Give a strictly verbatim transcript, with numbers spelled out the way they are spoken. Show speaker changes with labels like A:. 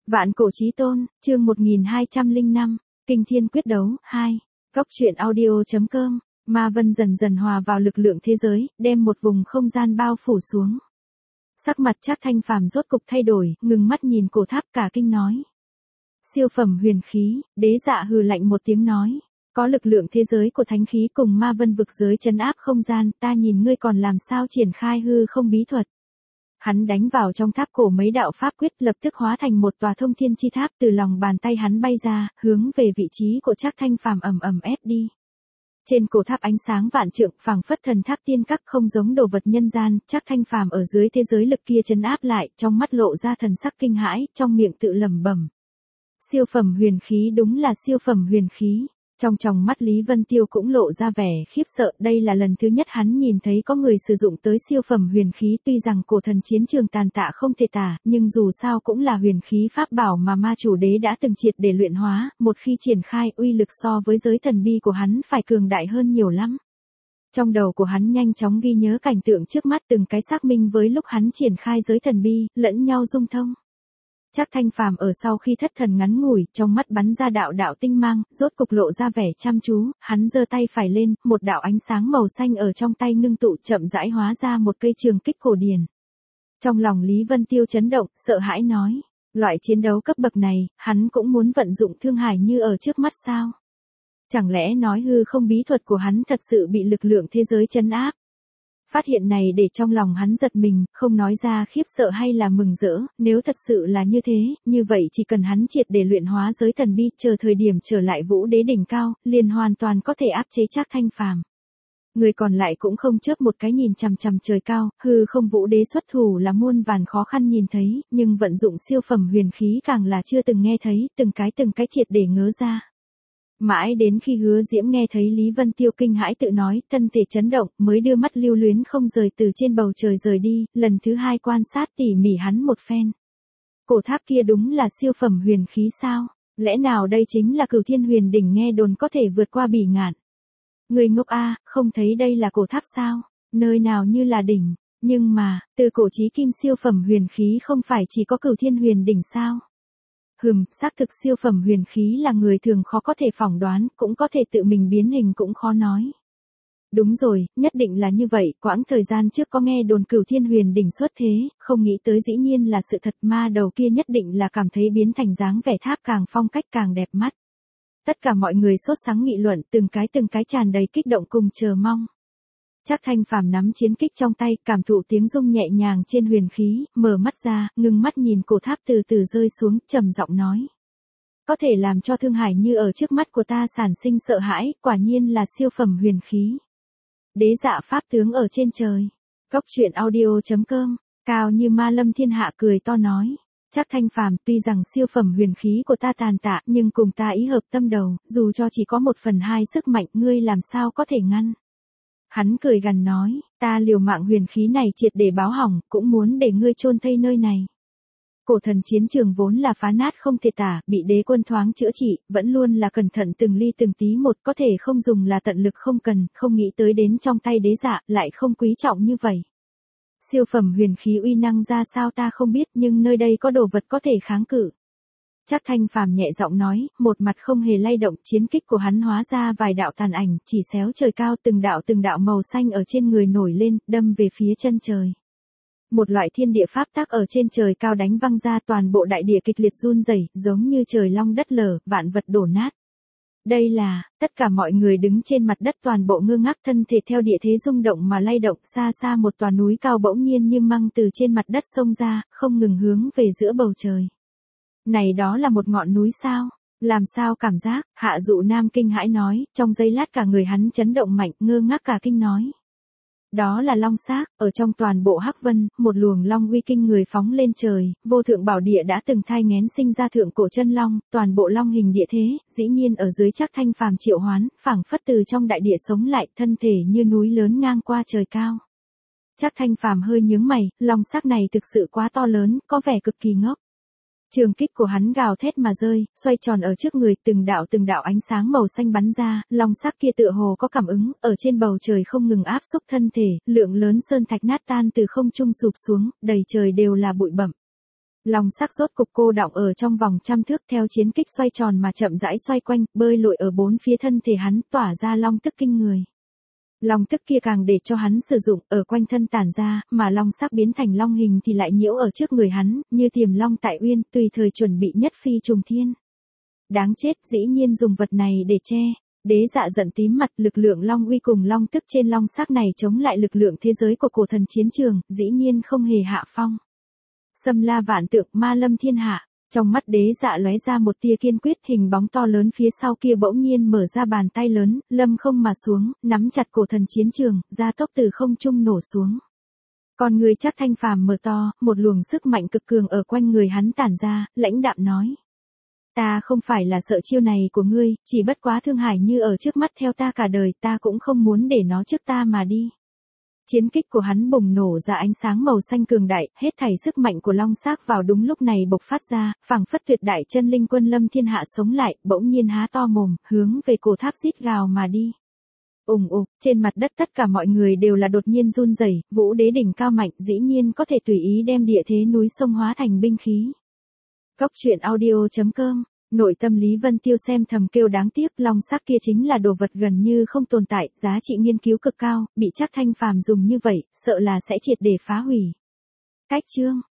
A: Vạn cổ chí tôn, chương một nghìn hai trăm lẻ năm, Kinh Thiên Quyết Đấu, hai. Góc truyện audio.com, Ma Vân dần dần hòa vào lực lượng thế giới, đem một vùng không gian bao phủ xuống. Sắc mặt Trác Thanh Phàm rốt cục thay đổi, ngừng mắt nhìn cổ tháp cả kinh nói. Siêu phẩm huyền khí, Đế Dạ hừ lạnh một tiếng nói. Có lực lượng thế giới của thánh khí cùng Ma Vân vực giới trấn áp không gian, ta nhìn ngươi còn làm sao triển khai hư không bí thuật. Hắn đánh vào trong tháp cổ mấy đạo pháp quyết lập tức hóa thành một tòa thông thiên chi tháp từ lòng bàn tay hắn bay ra, hướng về vị trí của Trác Thanh Phàm ầm ầm ép đi. Trên cổ tháp ánh sáng vạn trượng, phảng phất thần tháp tiên các không giống đồ vật nhân gian, Trác Thanh Phàm ở dưới thế giới lực kia trấn áp lại, trong mắt lộ ra thần sắc kinh hãi, trong miệng tự lẩm bẩm. Siêu phẩm huyền khí đúng là siêu phẩm huyền khí. Trong tròng mắt Lý Vân Tiêu cũng lộ ra vẻ khiếp sợ, đây là lần thứ nhất hắn nhìn thấy có người sử dụng tới siêu phẩm huyền khí, tuy rằng cổ thần chiến trường tàn tạ không thể tả, nhưng dù sao cũng là huyền khí pháp bảo mà ma chủ đế đã từng triệt để luyện hóa, một khi triển khai uy lực so với giới thần bi của hắn phải cường đại hơn nhiều lắm. Trong đầu của hắn nhanh chóng ghi nhớ cảnh tượng trước mắt, từng cái xác minh với lúc hắn triển khai giới thần bi, lẫn nhau dung thông. Trác Thanh Phàm ở sau khi thất thần ngắn ngủi, trong mắt bắn ra đạo đạo tinh mang, rốt cục lộ ra vẻ chăm chú, hắn giơ tay phải lên, một đạo ánh sáng màu xanh ở trong tay ngưng tụ, chậm rãi hóa ra một cây trường kích cổ điển. Trong lòng Lý Vân Tiêu chấn động, sợ hãi nói, loại chiến đấu cấp bậc này, hắn cũng muốn vận dụng thương hải như ở trước mắt sao? Chẳng lẽ nói hư không bí thuật của hắn thật sự bị lực lượng thế giới trấn áp? Phát hiện này để trong lòng hắn giật mình, không nói ra khiếp sợ hay là mừng rỡ, nếu thật sự là như thế, như vậy chỉ cần hắn triệt để luyện hóa giới thần bi, chờ thời điểm trở lại vũ đế đỉnh cao, liền hoàn toàn có thể áp chế Trác Thanh Phàm. Người còn lại cũng không chớp một cái nhìn chằm chằm trời cao, hư không vũ đế xuất thủ là muôn vàn khó khăn nhìn thấy, nhưng vận dụng siêu phẩm huyền khí càng là chưa từng nghe thấy, từng cái từng cái triệt để ngớ ra. Mãi đến khi Hứa Diễm nghe thấy Lý Vân Tiêu kinh hãi tự nói, thân thể chấn động, mới đưa mắt lưu luyến không rời từ trên bầu trời rời đi, lần thứ hai quan sát tỉ mỉ hắn một phen. Cổ tháp kia đúng là siêu phẩm huyền khí sao? Lẽ nào đây chính là Cửu Thiên Huyền Đỉnh nghe đồn có thể vượt qua bỉ ngạn? Người ngốc a, không thấy đây là cổ tháp sao? Nơi nào như là đỉnh? Nhưng mà, từ cổ chí kim siêu phẩm huyền khí không phải chỉ có Cửu Thiên Huyền Đỉnh sao? Hừm, xác thực siêu phẩm huyền khí là người thường khó có thể phỏng đoán, cũng có thể tự mình biến hình cũng khó nói. Đúng rồi, nhất định là như vậy, quãng thời gian trước có nghe đồn Cửu Thiên Huyền Đỉnh xuất thế, không nghĩ tới dĩ nhiên là sự thật, ma đầu kia nhất định là cảm thấy biến thành dáng vẻ tháp càng phong cách càng đẹp mắt. Tất cả mọi người sốt sắng nghị luận, từng cái từng cái tràn đầy kích động cùng chờ mong. Trác Thanh Phàm nắm chiến kích trong tay, cảm thụ tiếng rung nhẹ nhàng trên huyền khí, mở mắt ra, ngưng mắt nhìn cổ tháp từ từ rơi xuống, trầm giọng nói. Có thể làm cho thương hải như ở trước mắt của ta sản sinh sợ hãi, quả nhiên là siêu phẩm huyền khí. Đế Dạ pháp tướng ở trên trời. Góc truyện audio.com, cao như ma lâm thiên hạ cười to nói. Trác Thanh Phàm, tuy rằng siêu phẩm huyền khí của ta tàn tạ, nhưng cùng ta ý hợp tâm đầu, dù cho chỉ có một phần hai sức mạnh, ngươi làm sao có thể ngăn. Hắn cười gằn nói, ta liều mạng huyền khí này triệt để báo hỏng, cũng muốn để ngươi chôn thây nơi này. Cổ thần chiến trường vốn là phá nát không thể tả, bị đế quân thoáng chữa trị, vẫn luôn là cẩn thận từng ly từng tí một, có thể không dùng là tận lực không cần, không nghĩ tới đến trong tay đế dạ, lại không quý trọng như vậy. Siêu phẩm huyền khí uy năng ra sao ta không biết, nhưng nơi đây có đồ vật có thể kháng cự. Trác Thanh Phàm nhẹ giọng nói, một mặt không hề lay động, chiến kích của hắn hóa ra vài đạo tàn ảnh, chỉ xéo trời cao, từng đạo từng đạo màu xanh ở trên người nổi lên, đâm về phía chân trời. Một loại thiên địa pháp tắc ở trên trời cao đánh văng ra, toàn bộ đại địa kịch liệt run rẩy, giống như trời long đất lở, vạn vật đổ nát. Đây là, tất cả mọi người đứng trên mặt đất toàn bộ ngơ ngác, thân thể theo địa thế rung động mà lay động, xa xa một tòa núi cao bỗng nhiên như măng từ trên mặt đất xông ra, không ngừng hướng về giữa bầu trời. Này đó là một ngọn núi sao? Làm sao cảm giác? Hạ Dụ Nam kinh hãi nói, trong giây lát cả người hắn chấn động mạnh, ngơ ngác cả kinh nói. Đó là long xác, ở trong toàn bộ Hắc Vân, một luồng long uy kinh người phóng lên trời, vô thượng bảo địa đã từng thai nghén sinh ra thượng cổ chân long, toàn bộ long hình địa thế, dĩ nhiên ở dưới Trác Thanh Phàm triệu hoán, phảng phất từ trong đại địa sống lại, thân thể như núi lớn ngang qua trời cao. Trác Thanh Phàm hơi nhướng mày, long xác này thực sự quá to lớn, có vẻ cực kỳ ngốc. Trường kích của hắn gào thét mà rơi, xoay tròn ở trước người, từng đạo từng đạo ánh sáng màu xanh bắn ra, long sắc kia tựa hồ có cảm ứng, ở trên bầu trời không ngừng áp xúc thân thể, lượng lớn sơn thạch nát tan từ không trung sụp xuống, đầy trời đều là bụi bặm. Long sắc rốt cục cô đọng ở trong vòng trăm thước theo chiến kích xoay tròn mà chậm rãi xoay quanh, bơi lội ở bốn phía thân thể hắn tỏa ra long tức kinh người. Long tức kia càng để cho hắn sử dụng ở quanh thân tản ra, mà long sắc biến thành long hình thì lại nhiễu ở trước người hắn, như tiềm long tại uyên, tùy thời chuẩn bị nhất phi trùng thiên. Đáng chết, dĩ nhiên dùng vật này để che. Đế Dạ giận tím mặt, lực lượng long uy cùng long tức trên long sắc này chống lại lực lượng thế giới của cổ thần chiến trường, dĩ nhiên không hề hạ phong. Xâm la vạn tượng, ma lâm thiên hạ. Trong mắt Đế Dạ lóe ra một tia kiên quyết, hình bóng to lớn phía sau kia bỗng nhiên mở ra bàn tay lớn, lâm không mà xuống, nắm chặt cổ thần chiến trường, gia tốc từ không trung nổ xuống. Còn người chắc thanh phàm mở to, một luồng sức mạnh cực cường ở quanh người hắn tản ra, lãnh đạm nói. Ta không phải là sợ chiêu này của ngươi, chỉ bất quá Thương Hải như ở trước mắt theo ta cả đời, ta cũng không muốn để nó trước ta mà đi. Chiến kích của hắn bùng nổ ra ánh sáng màu xanh cường đại, hết thảy sức mạnh của long sắc vào đúng lúc này bộc phát ra, phảng phất tuyệt đại chân linh quân lâm thiên hạ sống lại, bỗng nhiên há to mồm, hướng về cổ tháp rít gào mà đi. Ùng ục, trên mặt đất tất cả mọi người đều là đột nhiên run rẩy, Vũ Đế đỉnh cao mạnh, dĩ nhiên có thể tùy ý đem địa thế núi sông hóa thành binh khí. Cốc truyện audio chấm com. Nội tâm Lý Vân Tiêu xem thầm kêu đáng tiếc, long sắc kia chính là đồ vật gần như không tồn tại, giá trị nghiên cứu cực cao, bị Trác Thanh Phàm dùng như vậy, sợ là sẽ triệt để phá hủy. Cách chương